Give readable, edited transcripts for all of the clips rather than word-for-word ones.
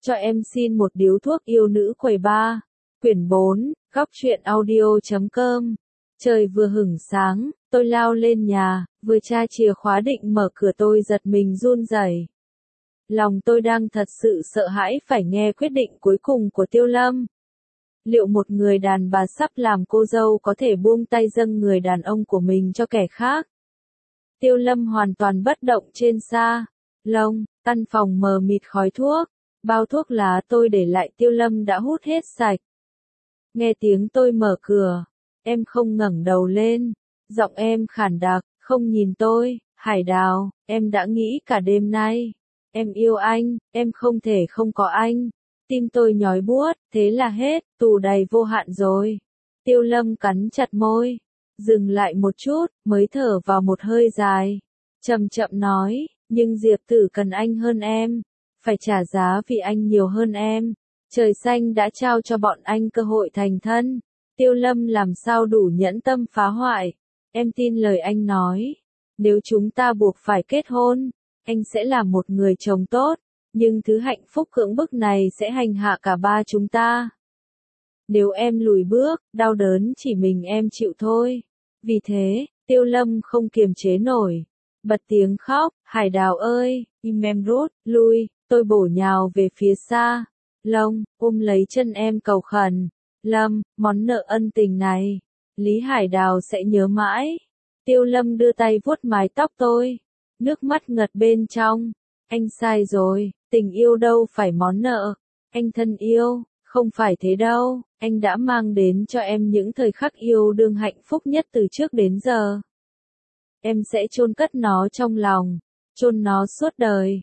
Cho em xin một điếu thuốc yêu nữ quầy ba. Quyển 4, góc truyện audio.com. Trời vừa hửng sáng, tôi lao lên nhà, vừa tra chìa khóa định mở cửa tôi giật mình run rẩy. Lòng tôi đang thật sự sợ hãi phải nghe quyết định cuối cùng của Tiêu Lâm. Liệu một người đàn bà sắp làm cô dâu có thể buông tay dâng người đàn ông của mình cho kẻ khác? Tiêu Lâm hoàn toàn bất động trên sa lông, căn phòng mờ mịt khói thuốc. Bao thuốc lá tôi để lại Tiêu Lâm đã hút hết sạch. Nghe tiếng tôi mở cửa, em không ngẩng đầu lên, giọng em khản đặc, không nhìn tôi. Hải Đào, em đã nghĩ cả đêm nay, em yêu anh, em không thể không có anh. Tim tôi nhói buốt, thế là hết, tù đầy vô hạn rồi. Tiêu Lâm cắn chặt môi, dừng lại một chút, mới thở vào một hơi dài, chậm chậm nói, nhưng Diệp Tử cần anh hơn em, phải trả giá vì anh nhiều hơn em. Trời xanh đã trao cho bọn anh cơ hội thành thân. Tiêu Lâm làm sao đủ nhẫn tâm phá hoại. Em tin lời anh nói. Nếu chúng ta buộc phải kết hôn, anh sẽ là một người chồng tốt, nhưng thứ hạnh phúc cưỡng bức này sẽ hành hạ cả ba chúng ta. Nếu em lùi bước, đau đớn chỉ mình em chịu thôi. Vì thế, Tiêu Lâm không kiềm chế nổi, bật tiếng khóc, Hải Đào ơi, im em rút, lui. Tôi bổ nhào về phía xa lông, ôm lấy chân em cầu khẩn. Lâm, món nợ ân tình này, Lý Hải Đào sẽ nhớ mãi. Tiêu Lâm đưa tay vuốt mái tóc tôi, nước mắt ngật bên trong. Anh sai rồi, tình yêu đâu phải món nợ. Anh thân yêu, không phải thế đâu, anh đã mang đến cho em những thời khắc yêu đương hạnh phúc nhất từ trước đến giờ. Em sẽ chôn cất nó trong lòng, chôn nó suốt đời.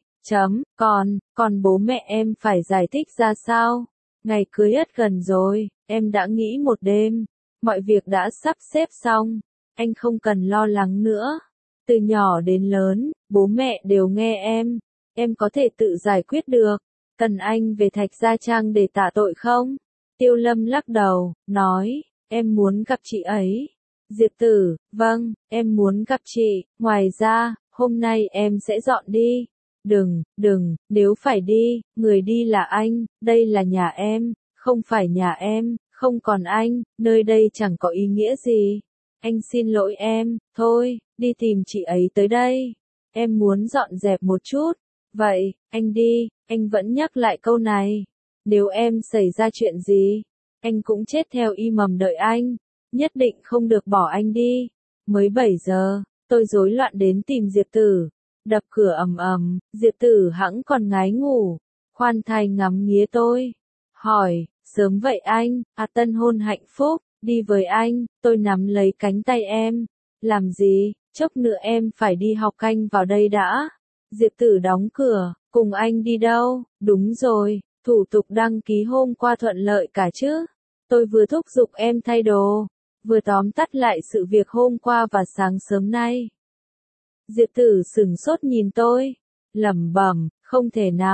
Còn bố mẹ em phải giải thích ra sao? Ngày cưới ất gần rồi, em đã nghĩ một đêm, mọi việc đã sắp xếp xong, anh không cần lo lắng nữa. Từ nhỏ đến lớn, bố mẹ đều nghe em có thể tự giải quyết được. Cần anh về Thạch Gia Trang để tạ tội không? Tiêu Lâm lắc đầu, nói, em muốn gặp chị ấy. Diệp Tử, vâng, em muốn gặp chị, ngoài ra, hôm nay em sẽ dọn đi. Đừng, nếu phải đi, người đi là anh, đây là nhà em, không phải nhà em, không còn anh, nơi đây chẳng có ý nghĩa gì. Anh xin lỗi em, thôi, đi tìm chị ấy tới đây. Em muốn dọn dẹp một chút. Vậy, anh đi, anh vẫn nhắc lại câu này. Nếu em xảy ra chuyện gì, anh cũng chết theo y mầm đợi anh, nhất định không được bỏ anh đi. Mới 7 giờ, tôi rối loạn đến tìm Diệp Tử. Đập cửa ầm ầm, Diệp Tử hẵng còn ngái ngủ, khoan thai ngắm nghía tôi, hỏi, sớm vậy anh, tân hôn hạnh phúc, đi với anh. Tôi nắm lấy cánh tay em, làm gì, chốc nữa em phải đi học canh vào đây đã. Diệp Tử đóng cửa, cùng anh đi đâu? Đúng rồi, thủ tục đăng ký hôm qua thuận lợi cả chứ? Tôi vừa thúc giục em thay đồ, vừa tóm tắt lại sự việc hôm qua và sáng sớm nay. Diệp Tử sửng sốt nhìn tôi, lẩm bẩm, không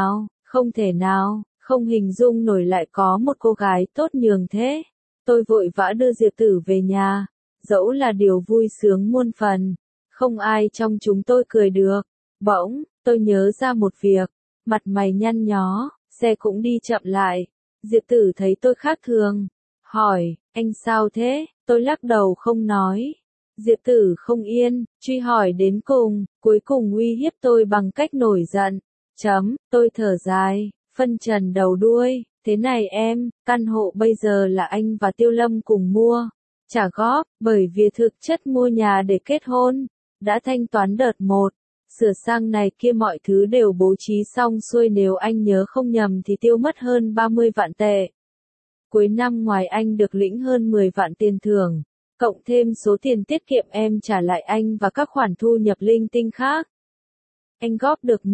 thể nào, không hình dung nổi lại có một cô gái tốt nhường thế. Tôi vội vã đưa Diệp Tử về nhà, dẫu là điều vui sướng muôn phần, không ai trong chúng tôi cười được. Bỗng, tôi nhớ ra một việc, mặt mày nhăn nhó, xe cũng đi chậm lại. Diệp Tử thấy tôi khác thường, hỏi, anh sao thế? Tôi lắc đầu không nói. Diệp Tử không yên, truy hỏi đến cùng, cuối cùng uy hiếp tôi bằng cách nổi giận. Tôi thở dài, phân trần đầu đuôi, thế này em, căn hộ bây giờ là anh và Tiêu Lâm cùng mua, trả góp, bởi vì thực chất mua nhà để kết hôn, đã thanh toán đợt 1, sửa sang này kia mọi thứ đều bố trí xong xuôi, nếu anh nhớ không nhầm thì Tiêu mất hơn 30 vạn tệ. Cuối năm ngoài anh được lĩnh hơn 10 vạn tiền thưởng, cộng thêm số tiền tiết kiệm em trả lại anh và các khoản thu nhập linh tinh khác. Anh góp được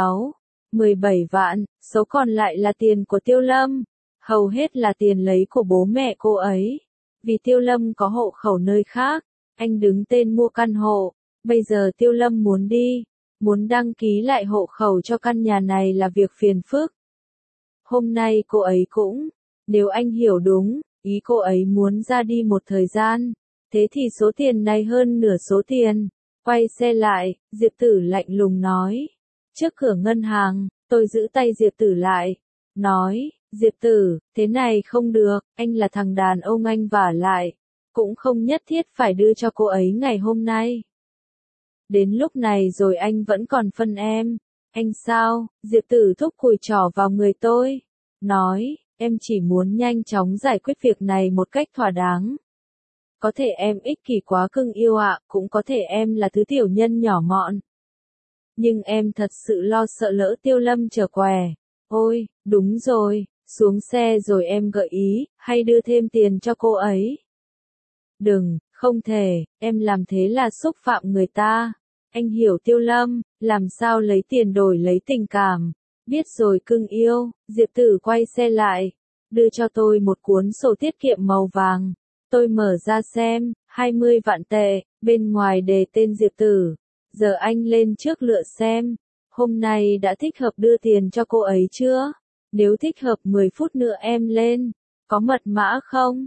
17 vạn, số còn lại là tiền của Tiêu Lâm, hầu hết là tiền lấy của bố mẹ cô ấy. Vì Tiêu Lâm có hộ khẩu nơi khác, anh đứng tên mua căn hộ, bây giờ Tiêu Lâm muốn đăng ký lại hộ khẩu cho căn nhà này là việc phiền phức. Hôm nay cô ấy cũng, nếu anh hiểu đúng, ý cô ấy muốn ra đi một thời gian, thế thì số tiền này hơn nửa số tiền. Quay xe lại, Diệp Tử lạnh lùng nói. Trước cửa ngân hàng, tôi giữ tay Diệp Tử lại. nói, Diệp Tử, thế này không được, anh là thằng đàn ông anh vả lại, cũng không nhất thiết phải đưa cho cô ấy ngày hôm nay. Đến lúc này rồi anh vẫn còn phân em. Anh sao? Diệp Tử thúc cùi trỏ vào người tôi. Nói, em chỉ muốn nhanh chóng giải quyết việc này một cách thỏa đáng. Có thể em ích kỷ quá cưng yêu ạ, cũng có thể em là thứ tiểu nhân nhỏ mọn. Nhưng em thật sự lo sợ lỡ Tiêu Lâm trở què. Ôi, đúng rồi, xuống xe rồi em gợi ý, hay đưa thêm tiền cho cô ấy. Đừng, không thể, em làm thế là xúc phạm người ta. Anh hiểu Tiêu Lâm, làm sao lấy tiền đổi lấy tình cảm. Biết rồi cưng yêu, Diệp Tử quay xe lại, đưa cho tôi một cuốn sổ tiết kiệm màu vàng. Tôi mở ra xem, 20 vạn tệ, bên ngoài đề tên Diệp Tử. Giờ anh lên trước lựa xem, hôm nay đã thích hợp đưa tiền cho cô ấy chưa? Nếu thích hợp 10 phút nữa em lên, có mật mã không?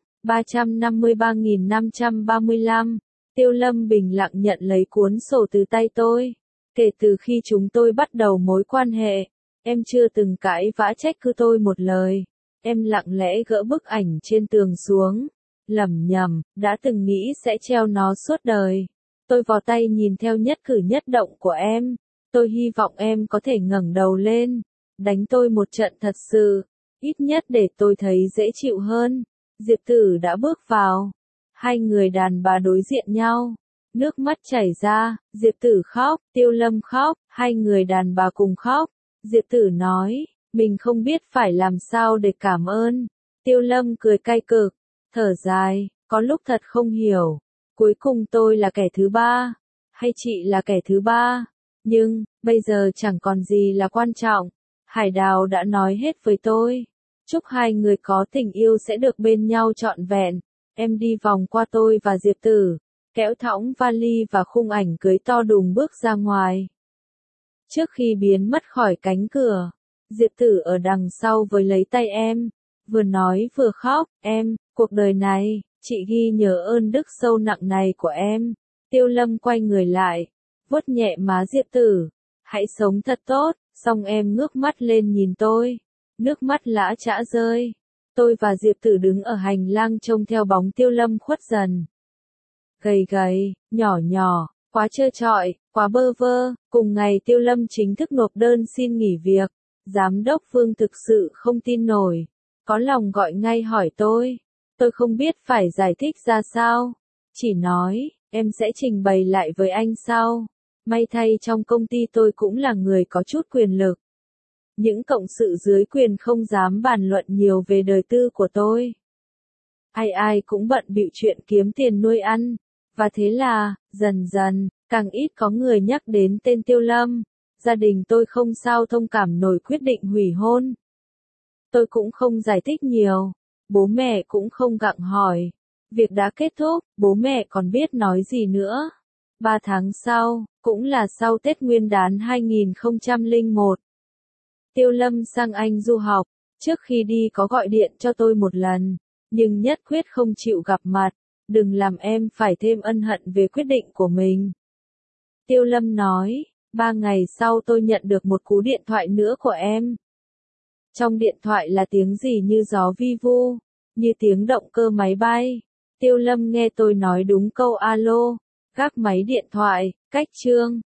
353.535. Tiêu Lâm bình lặng nhận lấy cuốn sổ từ tay tôi. Kể từ khi chúng tôi bắt đầu mối quan hệ, em chưa từng cãi vã trách cứ tôi một lời. Em lặng lẽ gỡ bức ảnh trên tường xuống, lẩm nhẩm, đã từng nghĩ sẽ treo nó suốt đời. Tôi vò tay nhìn theo nhất cử nhất động của em. Tôi hy vọng em có thể ngẩng đầu lên, đánh tôi một trận thật sự, ít nhất để tôi thấy dễ chịu hơn. Diệp Tử đã bước vào. Hai người đàn bà đối diện nhau. Nước mắt chảy ra, Diệp Tử khóc, Tiêu Lâm khóc, hai người đàn bà cùng khóc. Diệp Tử nói, mình không biết phải làm sao để cảm ơn. Tiêu Lâm cười cay cực, thở dài, có lúc thật không hiểu. Cuối cùng tôi là kẻ thứ ba, hay chị là kẻ thứ ba. Nhưng, bây giờ chẳng còn gì là quan trọng. Hải Đào đã nói hết với tôi. Chúc hai người có tình yêu sẽ được bên nhau trọn vẹn. Em đi vòng qua tôi và Diệp Tử, kéo thõng vali và khung ảnh cưới to đùng bước ra ngoài. Trước khi biến mất khỏi cánh cửa, Diệp Tử ở đằng sau với lấy tay em, vừa nói vừa khóc, em, cuộc đời này, chị ghi nhớ ơn đức sâu nặng này của em. Tiêu Lâm quay người lại, vuốt nhẹ má Diệp Tử, hãy sống thật tốt, xong em ngước mắt lên nhìn tôi, nước mắt lã chã rơi. Tôi và Diệp Tử đứng ở hành lang trông theo bóng Tiêu Lâm khuất dần. Gầy gầy, nhỏ nhỏ, quá trơ trọi, quá bơ vơ. Cùng ngày Tiêu Lâm chính thức nộp đơn xin nghỉ việc. Giám đốc Vương thực sự không tin nổi. Có lòng gọi ngay hỏi tôi. Tôi không biết phải giải thích ra sao. Chỉ nói, em sẽ trình bày lại với anh sau. May thay trong công ty tôi cũng là người có chút quyền lực. Những cộng sự dưới quyền không dám bàn luận nhiều về đời tư của tôi. Ai ai cũng bận bịu chuyện kiếm tiền nuôi ăn. Và thế là, dần dần, càng ít có người nhắc đến tên Tiêu Lâm. Gia đình tôi không sao thông cảm nổi quyết định hủy hôn. Tôi cũng không giải thích nhiều. Bố mẹ cũng không gặng hỏi. Việc đã kết thúc, bố mẹ còn biết nói gì nữa. 3 tháng sau, cũng là sau Tết Nguyên đán 2001. Tiêu Lâm sang Anh du học, trước khi đi có gọi điện cho tôi một lần, nhưng nhất quyết không chịu gặp mặt, đừng làm em phải thêm ân hận về quyết định của mình. Tiêu Lâm nói, 3 ngày sau tôi nhận được một cú điện thoại nữa của em. Trong điện thoại là tiếng gì như gió vi vu, như tiếng động cơ máy bay. Tiêu Lâm nghe tôi nói đúng câu alo, gác máy điện thoại, cách chương.